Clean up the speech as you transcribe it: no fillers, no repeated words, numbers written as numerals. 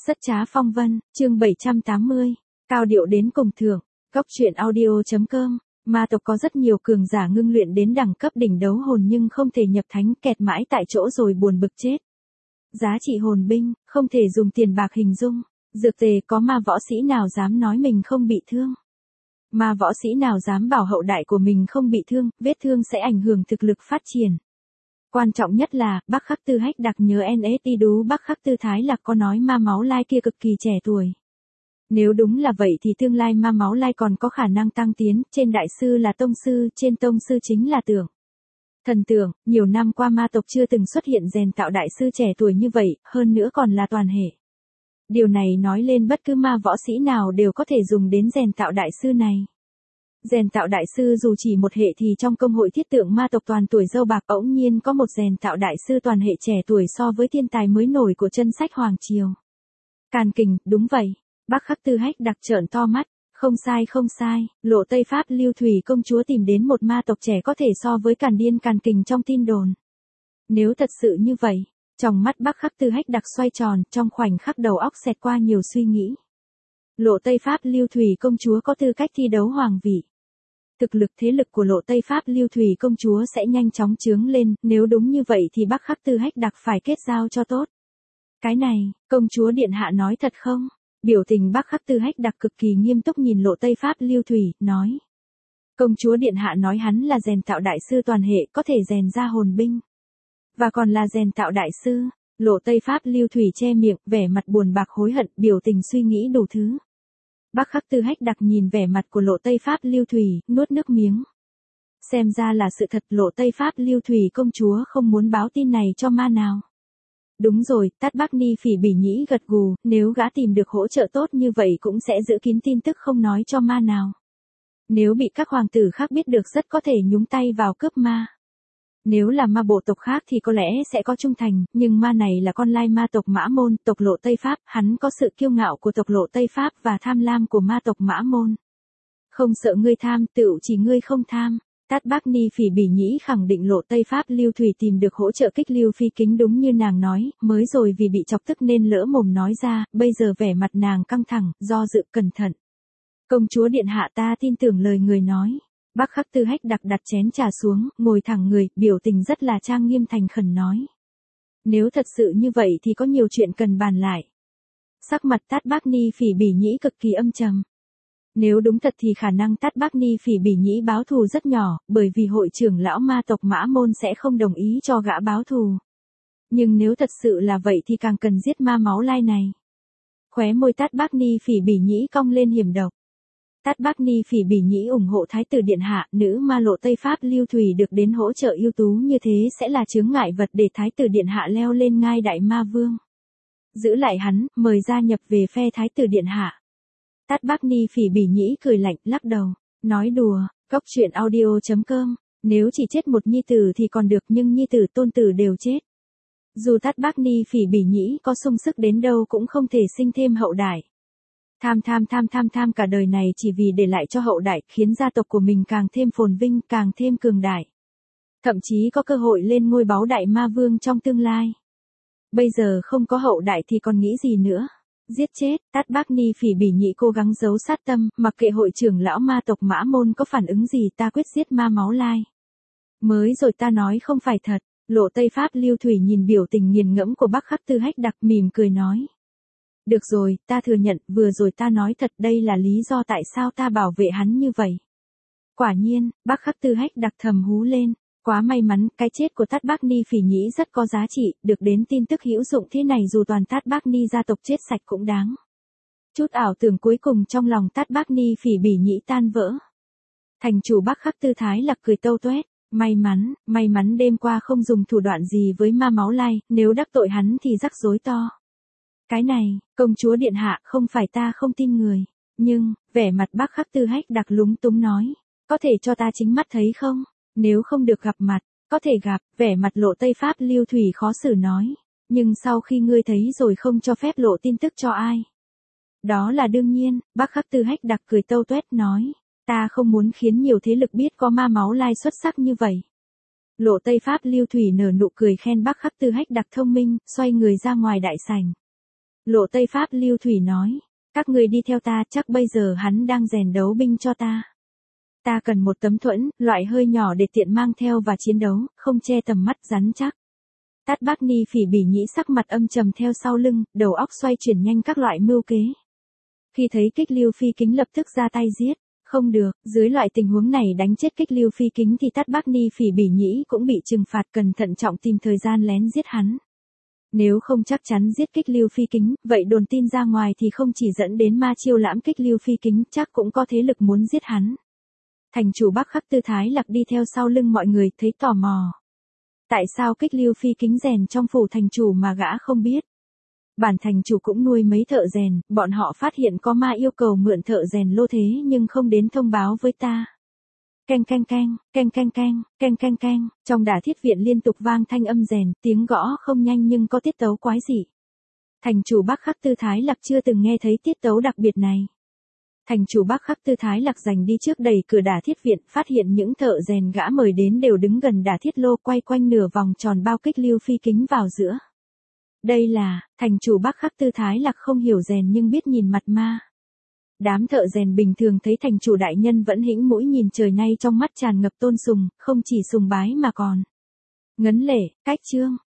Rất trá phong vân, chương 780, cao điệu đến cùng thượng, góc truyện audio.com, ma tộc có rất nhiều cường giả ngưng luyện đến đẳng cấp đỉnh đấu hồn nhưng không thể nhập thánh, kẹt mãi tại chỗ rồi buồn bực chết. Giá trị hồn binh, không thể dùng tiền bạc hình dung, dược tề có ma võ sĩ nào dám nói mình không bị thương. Ma võ sĩ nào dám bảo hậu đại của mình không bị thương, vết thương sẽ ảnh hưởng thực lực phát triển. Quan trọng nhất là, Bắc Khắc Tư Hách đặc nhớ NST đú Bắc Khắc Tư Thái Lạc có nói ma máu lai kia cực kỳ trẻ tuổi. Nếu đúng là vậy thì tương lai ma máu lai còn có khả năng tăng tiến, trên đại sư là tông sư, trên tông sư chính là tưởng. Thần tưởng, nhiều năm qua ma tộc chưa từng xuất hiện rèn tạo đại sư trẻ tuổi như vậy, hơn nữa còn là toàn hệ. Điều này nói lên bất cứ ma võ sĩ nào đều có thể dùng đến rèn tạo đại sư này. Rèn tạo đại sư dù chỉ một hệ thì trong công hội thiết tượng ma tộc toàn tuổi dâu bạc bỗng nhiên có một rèn tạo đại sư toàn hệ trẻ tuổi so với thiên tài mới nổi của chân sách Hoàng Triều. Càn Kình, đúng vậy, Bắc Khắc Tư Hách đặc trợn to mắt, không sai, Lộ Tây Pháp Lưu Thủy công chúa tìm đến một ma tộc trẻ có thể so với Càn Điên Càn Kình trong tin đồn. Nếu thật sự như vậy, trong mắt Bắc Khắc Tư Hách đặc xoay tròn, trong khoảnh khắc đầu óc xẹt qua nhiều suy nghĩ. Lộ Tây Pháp Lưu Thủy công chúa có tư cách thi đấu hoàng vị. Thực lực thế lực của Lộ Tây Pháp Lưu Thủy công chúa sẽ nhanh chóng chướng lên, nếu đúng như vậy thì Bắc Khắc Tư Hách đặc phải kết giao cho tốt. Cái này, công chúa điện hạ nói thật không? Biểu tình Bắc Khắc Tư Hách đặc cực kỳ nghiêm túc nhìn Lộ Tây Pháp Lưu Thủy, nói. Công chúa điện hạ nói hắn là rèn tạo đại sư toàn hệ, có thể rèn ra hồn binh. Và còn là rèn tạo đại sư, Lộ Tây Pháp Lưu Thủy che miệng, vẻ mặt buồn bạc hối hận, biểu tình suy nghĩ đủ thứ. Bắc Khắc Tư Hách đặc nhìn vẻ mặt của Lộ Tây Pháp Lưu Thủy, nuốt nước miếng. Xem ra là sự thật, Lộ Tây Pháp Lưu Thủy công chúa không muốn báo tin này cho ma nào. Đúng rồi, Tát Bắc Ni Phỉ Bỉ Nhĩ gật gù, nếu gã tìm được hỗ trợ tốt như vậy cũng sẽ giữ kín tin tức không nói cho ma nào. Nếu bị các hoàng tử khác biết được rất có thể nhúng tay vào cướp ma. Nếu là ma bộ tộc khác thì có lẽ sẽ có trung thành, nhưng ma này là con lai ma tộc Mã Môn, tộc Lộ Tây Pháp, hắn có sự kiêu ngạo của tộc Lộ Tây Pháp và tham lam của ma tộc Mã Môn. Không sợ ngươi tham, tựu chỉ ngươi không tham. Tát Bắc Ni Phỉ Bỉ Nhĩ khẳng định Lộ Tây Pháp Lưu Thủy tìm được hỗ trợ kích Lưu Phi Kính đúng như nàng nói, mới rồi vì bị chọc tức nên lỡ mồm nói ra, bây giờ vẻ mặt nàng căng thẳng, do dự cẩn thận. Công chúa điện hạ ta tin tưởng lời người nói. Bắc Khắc Tư Hách đặc đặt chén trà xuống, ngồi thẳng người, biểu tình rất là trang nghiêm thành khẩn nói. Nếu thật sự như vậy thì có nhiều chuyện cần bàn lại. Sắc mặt Tát Bắc Ni Phỉ Bỉ Nhĩ cực kỳ âm trầm. Nếu đúng thật thì khả năng Tát Bắc Ni Phỉ Bỉ Nhĩ báo thù rất nhỏ, bởi vì hội trưởng lão ma tộc Mã Môn sẽ không đồng ý cho gã báo thù. Nhưng nếu thật sự là vậy thì càng cần giết ma máu lai này. Khóe môi Tát Bắc Ni Phỉ Bỉ Nhĩ cong lên hiểm độc. Tát Bắc Ni Phỉ Bỉ Nhĩ ủng hộ Thái tử điện hạ, nữ ma Lộ Tây Pháp Lưu Thủy được đến hỗ trợ ưu tú như thế sẽ là chướng ngại vật để Thái tử điện hạ leo lên ngai đại ma vương. Giữ lại hắn, mời gia nhập về phe Thái tử điện hạ. Tát Bắc Ni Phỉ Bỉ Nhĩ cười lạnh, lắc đầu, nói đùa, góc truyện audio.com, nếu chỉ chết một nhi tử thì còn được nhưng nhi tử tôn tử đều chết. Dù Tát Bắc Ni Phỉ Bỉ Nhĩ có sung sức đến đâu cũng không thể sinh thêm hậu đại. Tham cả đời này chỉ vì để lại cho hậu đại, khiến gia tộc của mình càng thêm phồn vinh, càng thêm cường đại. Thậm chí có cơ hội lên ngôi báu đại ma vương trong tương lai. Bây giờ không có hậu đại thì còn nghĩ gì nữa. Giết chết, Tát Bắc Ni Phỉ Bỉ Nhĩ cố gắng giấu sát tâm, mặc kệ hội trưởng lão ma tộc Mã Môn có phản ứng gì ta quyết giết ma máu lai. Mới rồi ta nói không phải thật, Lộ Tây Pháp Lưu Thủy nhìn biểu tình nghiền ngẫm của Bắc Khắc Tư Hách đặc mỉm cười nói. Được rồi, ta thừa nhận, vừa rồi ta nói thật, đây là lý do tại sao ta bảo vệ hắn như vậy. Quả nhiên, Bắc Khắc Tư Hách đặc thầm hú lên, quá may mắn, cái chết của Tát Bắc Ni Phỉ Nhĩ rất có giá trị, được đến tin tức hữu dụng thế này dù toàn Tát Bắc Ni gia tộc chết sạch cũng đáng. Chút ảo tưởng cuối cùng trong lòng Tát Bắc Ni Phỉ Bỉ Nhĩ tan vỡ. Thành chủ Bắc Khắc Tư Thái Lạc cười tâu tuét, may mắn đêm qua không dùng thủ đoạn gì với ma máu lai, nếu đắc tội hắn thì rắc rối to. Cái này, công chúa điện hạ, không phải ta không tin người, nhưng, vẻ mặt Bắc Khắc Tư Hách đặc lúng túng nói, có thể cho ta chính mắt thấy không? Nếu không được gặp mặt, có thể gặp, vẻ mặt Lộ Tây Pháp Lưu Thủy khó xử nói, nhưng sau khi ngươi thấy rồi không cho phép lộ tin tức cho ai. Đó là đương nhiên, Bắc Khắc Tư Hách đặc cười tâu tuét nói, ta không muốn khiến nhiều thế lực biết có ma máu lai xuất sắc như vậy. Lộ Tây Pháp Lưu Thủy nở nụ cười khen Bắc Khắc Tư Hách đặc thông minh, xoay người ra ngoài đại sảnh. Lộ Tây Pháp Lưu Thủy nói, các người đi theo ta, chắc bây giờ hắn đang rèn đấu binh cho ta. Ta cần một tấm thuẫn, loại hơi nhỏ để tiện mang theo và chiến đấu, không che tầm mắt rắn chắc. Tát Bác Ni Phỉ Bỉ Nhĩ sắc mặt âm trầm theo sau lưng, đầu óc xoay chuyển nhanh các loại mưu kế. Khi thấy Kích Lưu Phi Kính lập tức ra tay giết. Không được, dưới loại tình huống này đánh chết Kích Lưu Phi Kính thì Tát Bác Ni Phỉ Bỉ Nhĩ cũng bị trừng phạt, cần thận trọng tìm thời gian lén giết hắn. Nếu không chắc chắn giết Kích Lưu Phi Kính, vậy đồn tin ra ngoài thì không chỉ dẫn đến ma chiêu lãm Kích Lưu Phi Kính, chắc cũng có thế lực muốn giết hắn. Thành chủ Bắc Khắc Tư Thái Lạc đi theo sau lưng mọi người, thấy tò mò. Tại sao Kích Lưu Phi Kính rèn trong phủ thành chủ mà gã không biết? Bản thành chủ cũng nuôi mấy thợ rèn, bọn họ phát hiện có ma yêu cầu mượn thợ rèn lô thế nhưng không đến thông báo với ta. Keng keng keng, keng keng keng, keng keng keng, trong Đả Thiết Viện liên tục vang thanh âm rèn, tiếng gõ không nhanh nhưng có tiết tấu quái dị. Thành chủ Bắc Khắc Tư Thái Lạc chưa từng nghe thấy tiết tấu đặc biệt này. Thành chủ Bắc Khắc Tư Thái Lạc giành đi trước đẩy cửa Đả Thiết Viện, phát hiện những thợ rèn gã mời đến đều đứng gần Đả Thiết lô, quay quanh nửa vòng tròn bao Kích Lưu Phi Kính vào giữa. Đây là, thành chủ Bắc Khắc Tư Thái Lạc không hiểu rèn nhưng biết nhìn mặt ma. Đám thợ rèn bình thường thấy thành chủ đại nhân vẫn hĩnh mũi nhìn trời, nay trong mắt tràn ngập tôn sùng, không chỉ sùng bái mà còn ngấn lệ, cách trương.